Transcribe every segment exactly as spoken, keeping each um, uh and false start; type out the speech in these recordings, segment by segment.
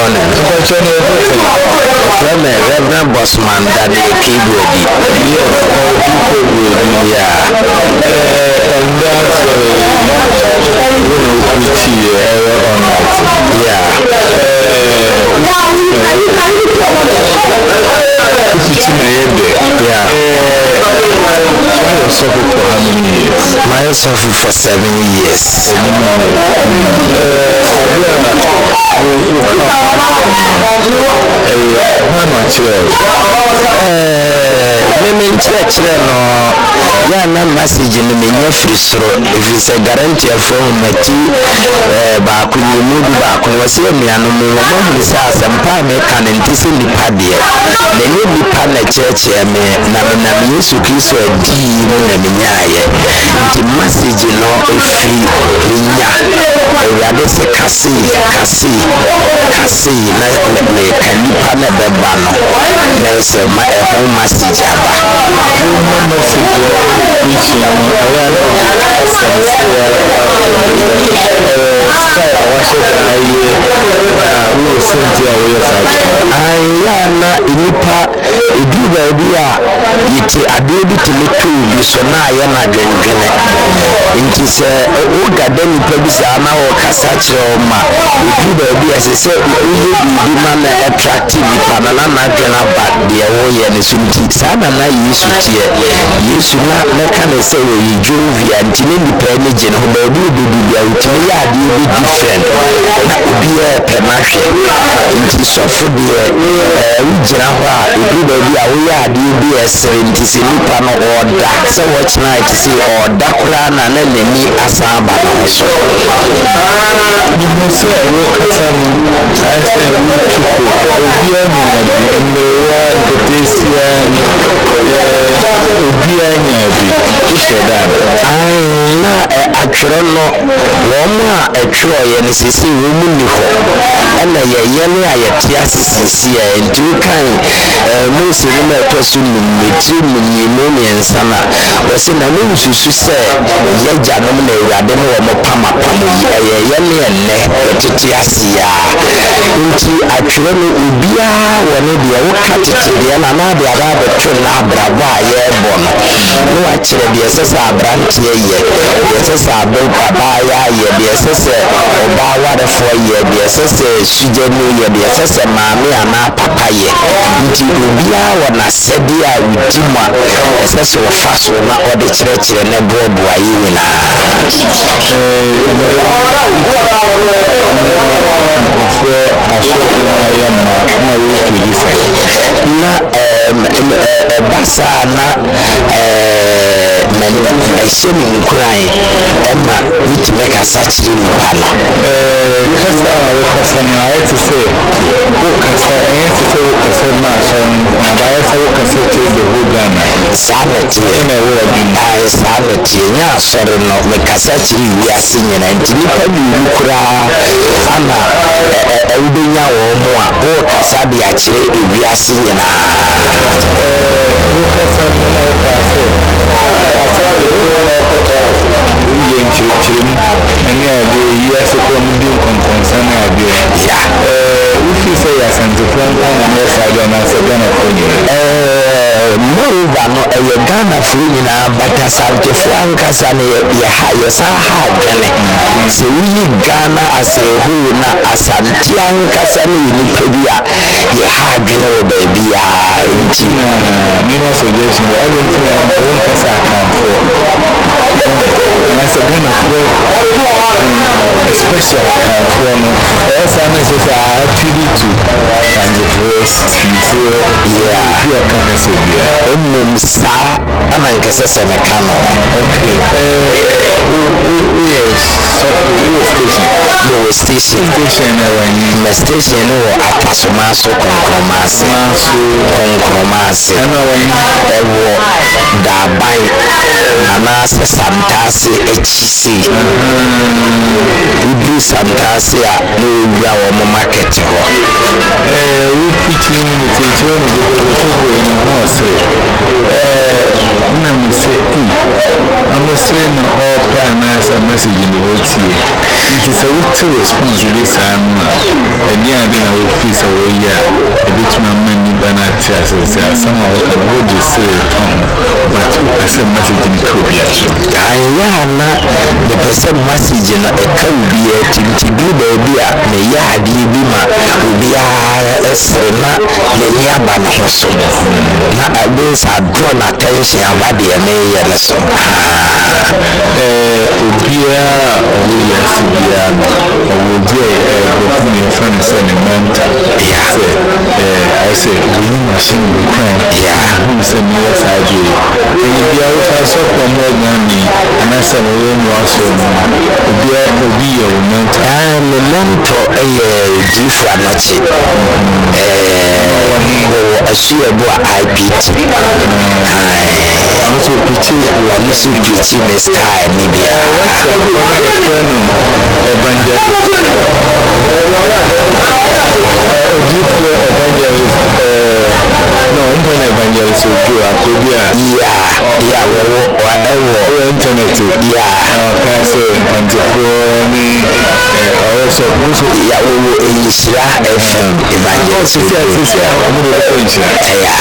morning. From a Reverend Bossman that the keyboard. Yes, yeah. And that's yeah. Yeah. I suffered for how many years? I suffered for seven years. How much? Women church, no. Yeah, no message in the menu free throw. If it's a guarantee from Mati, back when you move back, was here, me and me, one is as a palm can anticipate the paddy. The new Pana church, me, Namina, Yesu Christ, or D, Naminia. The message, you know, if we are this a cassi, cassi, cassi, me, can you pan at the banner? There's a home message. Ayana inipa iduba bia yiti adebi timitu bi so na ayana dwendwene nti se o gada nipa bi sa na o kasa kire o ma iduba bia se se uye bi ma na attractive nipa na na na dwena ba de wo ye ne sunti sa na na Yesu tie Yesu na na kana se wo yi jovia nti ne nipa ne je no ba bi bi bia utimi ya ade bi different na obi e pe ma hwe nti so fo de eh ujira ho a iduba bia wo ya ade bi esere nti se nipa no oda se watch night se oda kura na na nani asaba no so ni mo se wo kasa no I say we chuko obi anya na wa de tesia obi anya bi isheda ai na atwero no wo ma atwero ye ne sisi wo mu ni ho na ye ye ne ayetia sisi ya nti kan mo se ni ma to so ni meti mu ni mo ni ensana wo se na mo susu se ye janom na ewade no wo mo pama pama ye ye ne enne tete asia nti atwero no obia wo ne de wo ka tete de na na de aba ba twe na abrabo a ye bo no no wa kire de sesa abrantie ye de sesa abel baba ya ye de sesa oba wa de fo ye de sesa suje no ye de sesa maame ana papa ye nti obia wo na sedi a udima sesa wo fa so na o de kire kire ne bo bo ayi wina na basa na eh men eshemi nkrai ema witi meka sachiri mpala eh kasa wa kasa na eti se ko kasa eti se ko kasa na so na ba eti ko kasa te de hugana sanati na wora bi na sanati nya sore no meka sachiri wi asinye na ntini pa bi kura ana eh udenya wo mo a ko kasa bi a kire wi asinye na Moreover, no, a Ghana free in a Batasante Francas and a higher Sahagane. So we Ghana as a who na as Santiancas and Wikipedia, you had no baby. Mina suggestion, everything I want to say for. And I said, a special for me. As I say, I actually do. And the first, yeah, you can say, yeah, sir, I'm a Cassessa Mecano. Okay, yes, so no station, station, my station, or Apasumaso, Concomasi, Concomasi, and I will die Nanas Santasi H C. We do Santasia, no, our market. We put you in the children in the house. I'm saying all primers a message in the world here. It is a week to response to this, and yeah, I piece of a year, a bit of money, Banatia says, somehow would you say, Tom, but I said message in Korea. I am the person message in a Korea to be baby, may Yadi Bima, Ubia, Esrema, Lenia Banahoso. Not at this, I drawn attention about the Amaya lesson. Ubia, yes, Ubia, or would you friend sending mental? Yeah, I said, we machine will cry. Yeah, who said, yes, I do. And if you are so more than me, and I said, we was Ubia, Ubia, mental. I'm a mentor, a different much. I see a boy, I beat. I also pity one is pity, Mister Maybe. No, internet evangelist will do a yeah, yeah, whatever internet, yeah, okay, so and the me also, yeah, we will Isra F M evangelist. Yeah, I'm going to finish it. Yeah,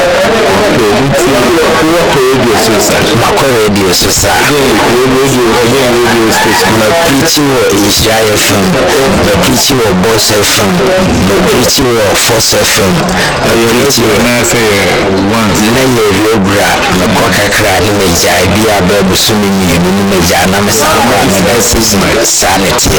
radio station, Mako radio station, radio, radio station, the preaching of Isra F M, the preaching of Boss F M, the preaching of Force F M, the preaching of once. Nene Robra, the Coca Cran, Major, Bia Babu Sumi, Major, Namasama, and sanity.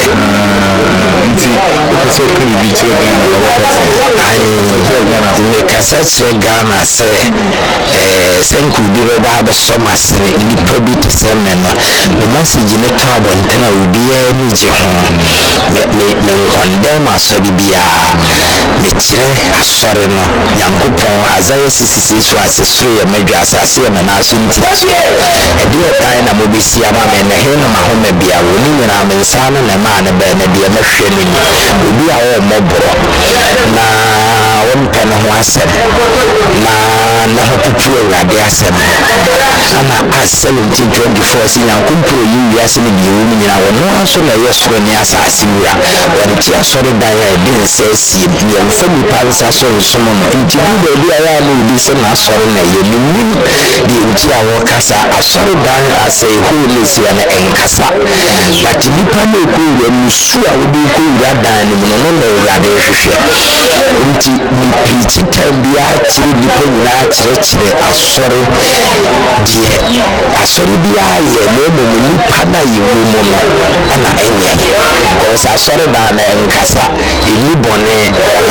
So can be children. I make a such a Ghana say, Sen could be about the summer, in probably to send them. The message in the top and then I will be a new Jehon. Let me condemn us to be a Mitchell, a sorry, young couple, as I see, was a free and maybe as I see him and I soon teach. A dear time I will be see a man and a hen of my home be a woman and I'm in son and a man and a be a machine. Will be our mobile. Now, one pen of one said, now, not to pray like the assembly. And I seventeen twenty-four, see, I couldn't pray you, yes, in the room, and I will not so like yes, when yes, I see you. When the tears sort of die, I didn't say, see, and some palace I saw someone into the idea I will be some sorry, you mean the entire workers are sorry down as a whole is here and Casa. But if you can make when you sure would be cool that down in the number of radiation. Until we preach it and be actually depending on church, a sorry, dear, a sorry, be I, a moment when you pana you woman, and I am because I saw it down in Casa, in Libone,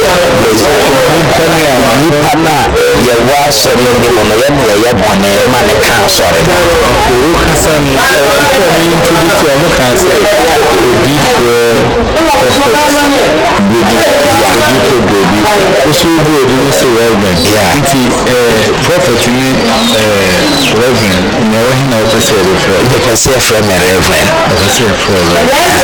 you pana, your was sorry, the one of them, your bonnet, man, I can't sorry. Also, you say reverend. Yeah. It's a prophet, reverend. No, he never said it. You can say from a reverend. I can say from a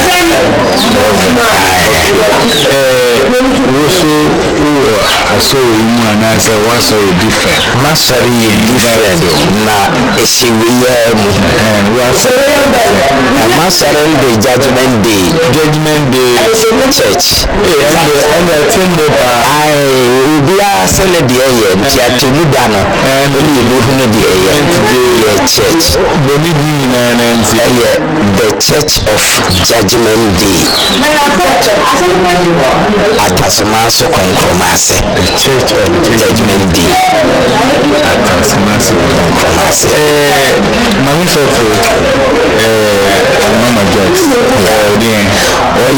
also, I saw you and I said, what's so different? Master, different. Now, it's a real and what's a master the judgment day. Judgment day. Church. And I think that I will be a solid year, to Ludano, and we live in the church. The church of judgment day. Atasumaso Concomase. The church of judgment day. Atasumaso Concomase. Mammy Soto, Mama Jokes. Oh,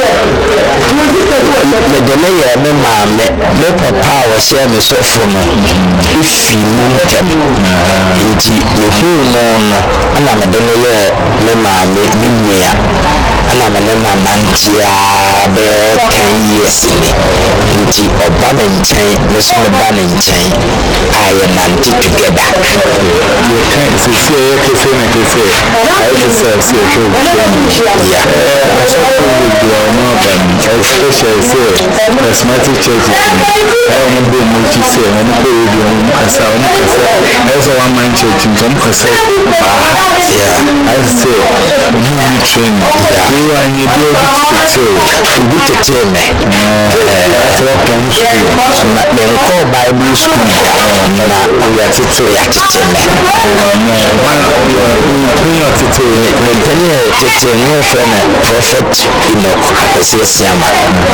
the delay, me papa was here, me so from if you move them into the whole moon, and I'm a delay, me mammy, me, and I'm a mantia, bear ten years in it. Into a banning chain, Miss Banning chain, I and Auntie together. You can't see, you can say, I can say, I can say, yeah, I saw you do more than especially say, charismatic churches. I am the multi say, and the baby on Casa, there's a one man church in some Casa. Yeah, I say, you need training. You are in your building to tell. You need to tell me. from school. Na me nko Bible school na we atete ya tete me. No, when you tete Me tene tete no friend Prophet Enoch Akese Siama.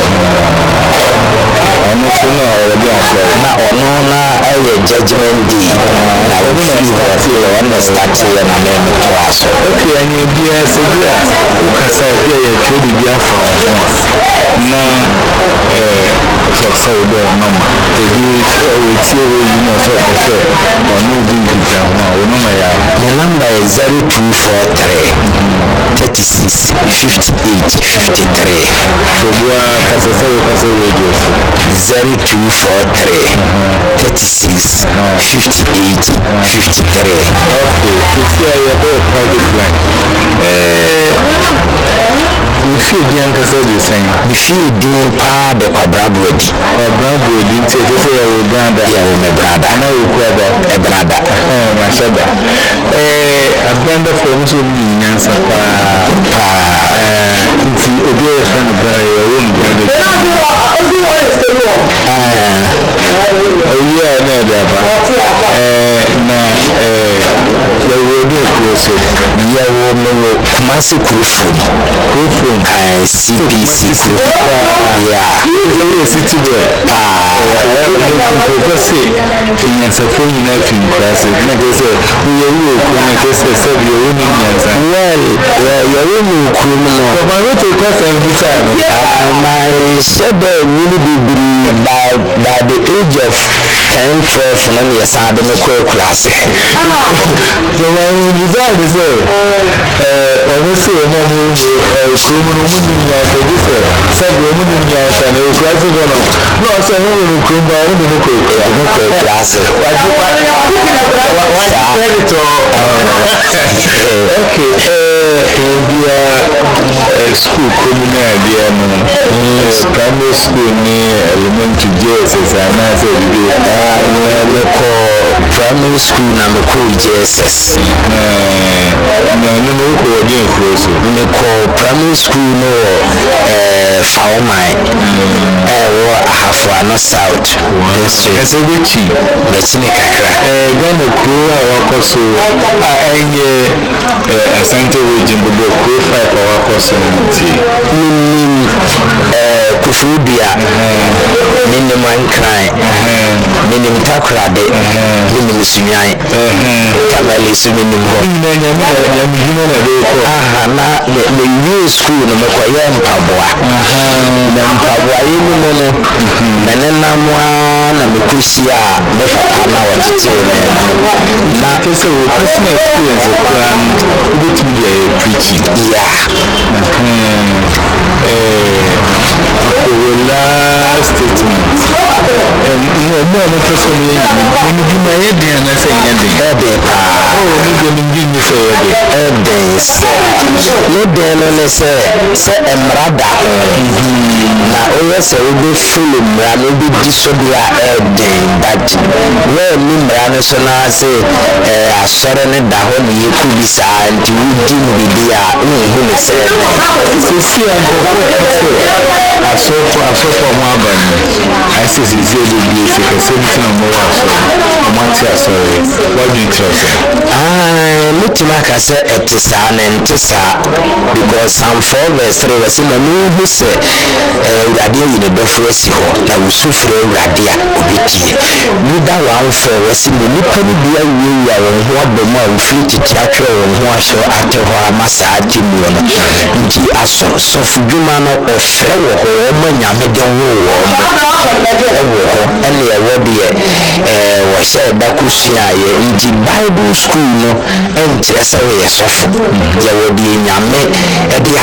ono so na already after. Na ono na aye judgment day. Na we feel that we start here na me me to aso. Okay, and you be as a bia. Ukasa bia ya trade bia for na eh so so do mama. The do we see we know so so. Ono bi bi jama ono ma ya. The number is zero two four three thirty-six fifty-eight fifty-three. So bia kasa so kasa radio. zero two four three thirty-six fifty-eight fifty-three. Okay, to see your private line. Eh, we feel the answer the same. We feel doing part of our brother. Our brother didn't say this is our brother. Yeah, my brother. Now we brother, a brother. Oh, my brother. Eh, a brother from so many answer. Ah, eh, see, a dear friend of your own brother. Ah, oh yeah, no, eh, na eh, the road is close. Yeah, we Kumasi Kurufum. Kurufum. I C P C Kurufum. Yeah. You see today. Ah, I say, in a phone, you know, in class, and I say, we are you, and I say, you're winning answer. Well, you're winning criminal. But my little question every time. My shadow really be by by the age of ten, twelve, and then yes, I don't know class. So when you decide to say, uh, obviously, a man who is criminal, said woman in your son, who is graduate or not. No, I said, who will come by the class. Okay, uh, school criminal, dear man. Primary school near elementary J S S, and I said, we call primary school number called J S S. No, no, no, we call primary school no Faomai. I have one south. That's a witchy. The Chinikakra. Then the crew I walk also. I a Santa region, the book, five or walk also. Kufudia, minimum cry, minimum takrade, minimum sunyai, Tamali Suminum. Ah, na the new school no Makoyam Pabwa. Nampabwa Yimino, Nanamwa, Namikusia, Mefana, what to That is a personal experience of plan with me preaching. Yeah. The last statement. And you know, more than for me, when you do my head, and I say, oh, you didn't give me say, no, then I say, say, a brother. Now, always a little full of man, will be disobey a day, but where Mimran so now say, I saw it down, you could be signed, you didn't be there, who said, see, I saw for a soap of Marban. I say, it's really beautiful, something more. Sorry, what do you tell them? Ah, Mutimaka said, it is an entisa because some four verse three was in a new who said, Radia in the Bofresi, that will suffer Radia, Obiti. Neither one for was in the Nippon beer, you are what the more free to theatre and wash your after her massage. Inti aso so fujumano or fellow or woman yamedian war. And the award was said Bakusia in the Bible school no and just a way of there will be in Yame at the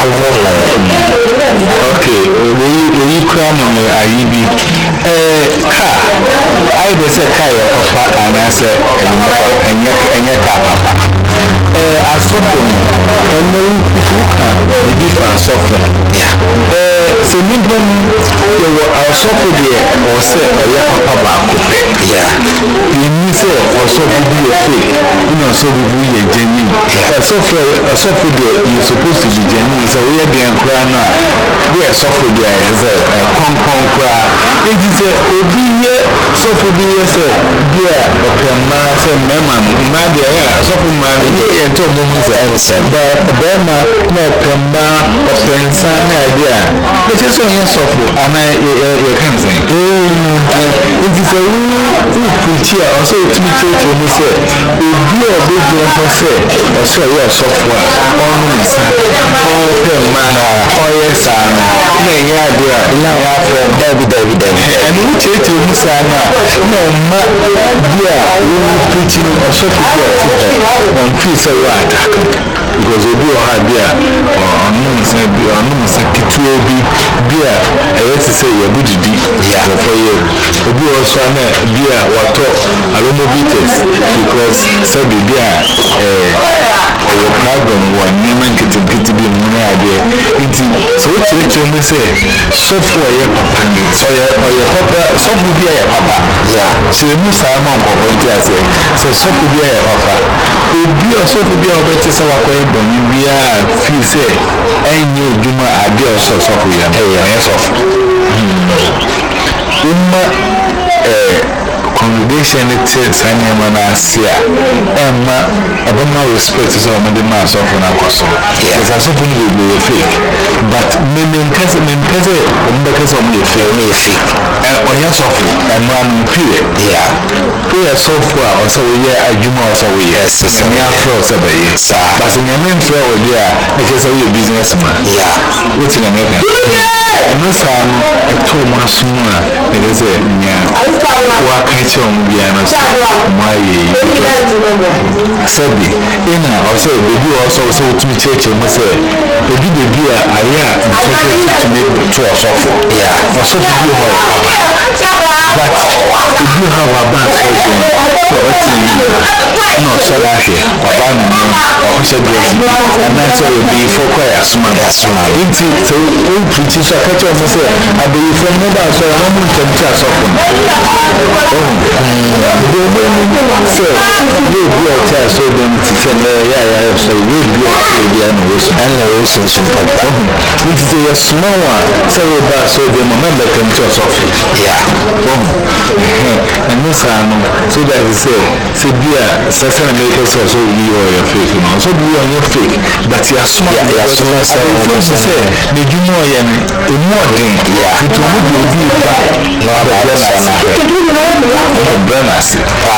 okay, we crown on the I E B car. I was a car of Papa and I said, and yet, Papa. I saw them and the different software. Yeah. So, Midman, you were our software or say, Papa. Yeah. You say, or so we do a fake, you know, so we do a genuine. A software, a software you're supposed to be genuine. So, we are being crowned. We are software as a Hong Kong crowd. It is a obedient, so for the years, dear, okay, man, say, Mamma, Madia, so for my and told them his answer. But Burma, no, Pamba, or Pensana idea. It is so softly, and I can't say. It is a preacher, also to be church, and he said, if you are big, you say, or so you are software, all means, all Pamba, or yes, and idea, now after David, David, and we church, you say, no, ma, dear, we preaching or so on peace or attack. Because we do have beer or unknown say beer, unknown say kitty beer. I want to say you're good to do for you. We also have beer or talk aromators because so the beer or problem or name kitty kitty be money idea. So what you say, so for your papa, so your papa, so be a papa. Yeah, so you must have a papa. So so be a papa. Be also to be a better so but we are feel say any Juma idea so for you. Yes, of congregation it is and Yamanasia and Abama respect is all the mass of an apostle. Yes, I suppose will be a fake, but meaning cousin and cousin because of me a fake and on your software and one period. Yeah, we are software also we are a Juma also we are Sesame Afro, but in your main floor, yeah, because of your businessman. Yeah, what's in America? No, son, a two months sooner, it is a what catch on Biana, my Sabi. In also, the view also so to me church and say, the view the beer, I am to make two or so. Yeah, or so to do but if you have a bad surgeon, so what's no, so that here, or bad or said yes, and that's all be for quite a small as soon as so we preach so catch on say, I believe from number so how many can tell so from oh, so you be a child so then to send yeah, yeah, so you be a and the relationship which is a small one, so about so the moment can tell so yeah. And this one, so that is say, say, dear, certain makers also you or your fake, you know, so do you on your fake, but you are smart, you are smart, so you say, did you know I am a more thing, yeah, it will be a bad, not a bonus.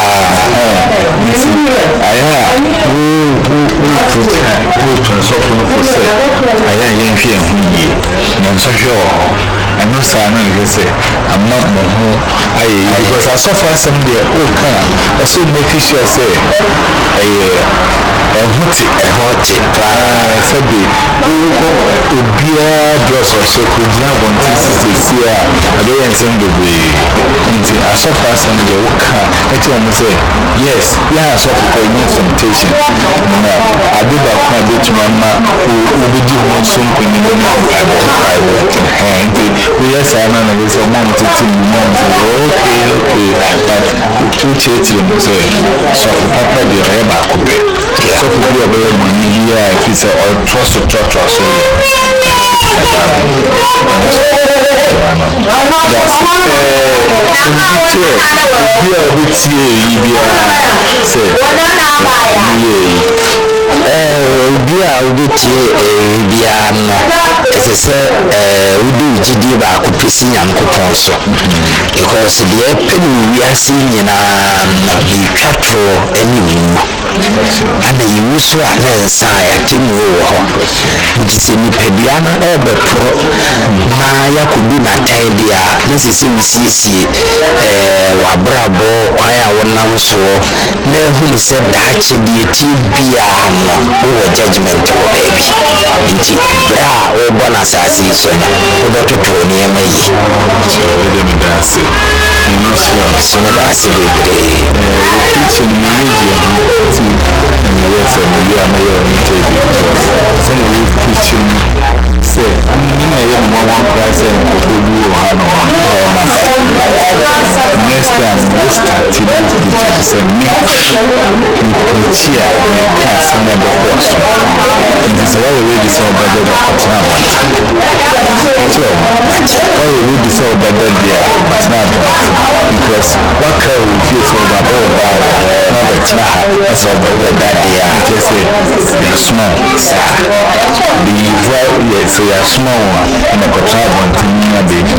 I have who who transfer for say, I am young here, and so sure. I'm not saying I say I'm not the whole I because I suffer some day oh can I also make sure say I a hoti a hoti ah said the who be a dress or so could not want to see I don't send the way until I suffer some day oh can I tell me say yes yeah so for temptation I did that my bit mama who will do one something in the and we are saying that we are not to team months. Okay, okay, but two children say so for papa the reba coupe. So for you about money here if it's a trust to trust trust. Bia ubiti biano ese we do gidi ba ko pesi Nyankopon so because the penu we are seeing na bi twatro enimu ana yiwuso ana nsa ya tinu ho ndise ni pebiana ebe pro na yakubi na taidia nesisi misisi eh wa brabo kwaya wonam so na hu se dachi die tibia no judgment or baby. Inti bra o bona sasi so na o do to ni ema yi. So we dem dance. No so so na dance we dey. Eh teaching media to and yes and we are my own T V. So we teaching say ni na ye mo one class and ko do o ha no. Next time we start to sɛ me mekɔkyi a meka asɛm no bɛkɔɔ so nti sɛ woayɛ ready sɛ wobɛdɛ de akɔtena abɔnten kyerɛ woayɛ ready sɛ wobɛdɛ deɛ akɔtena abɔnten because waka wo fie sɛ wobɛbɔ wo baa na wobɛtena ha na sɛ wobɛdɛ dadeɛ a kyerɛ sɛ yɛsoma saa biriyifoa yɛ sɛ yɛasoma wo a ɛna kɔtena abɔnten na baabi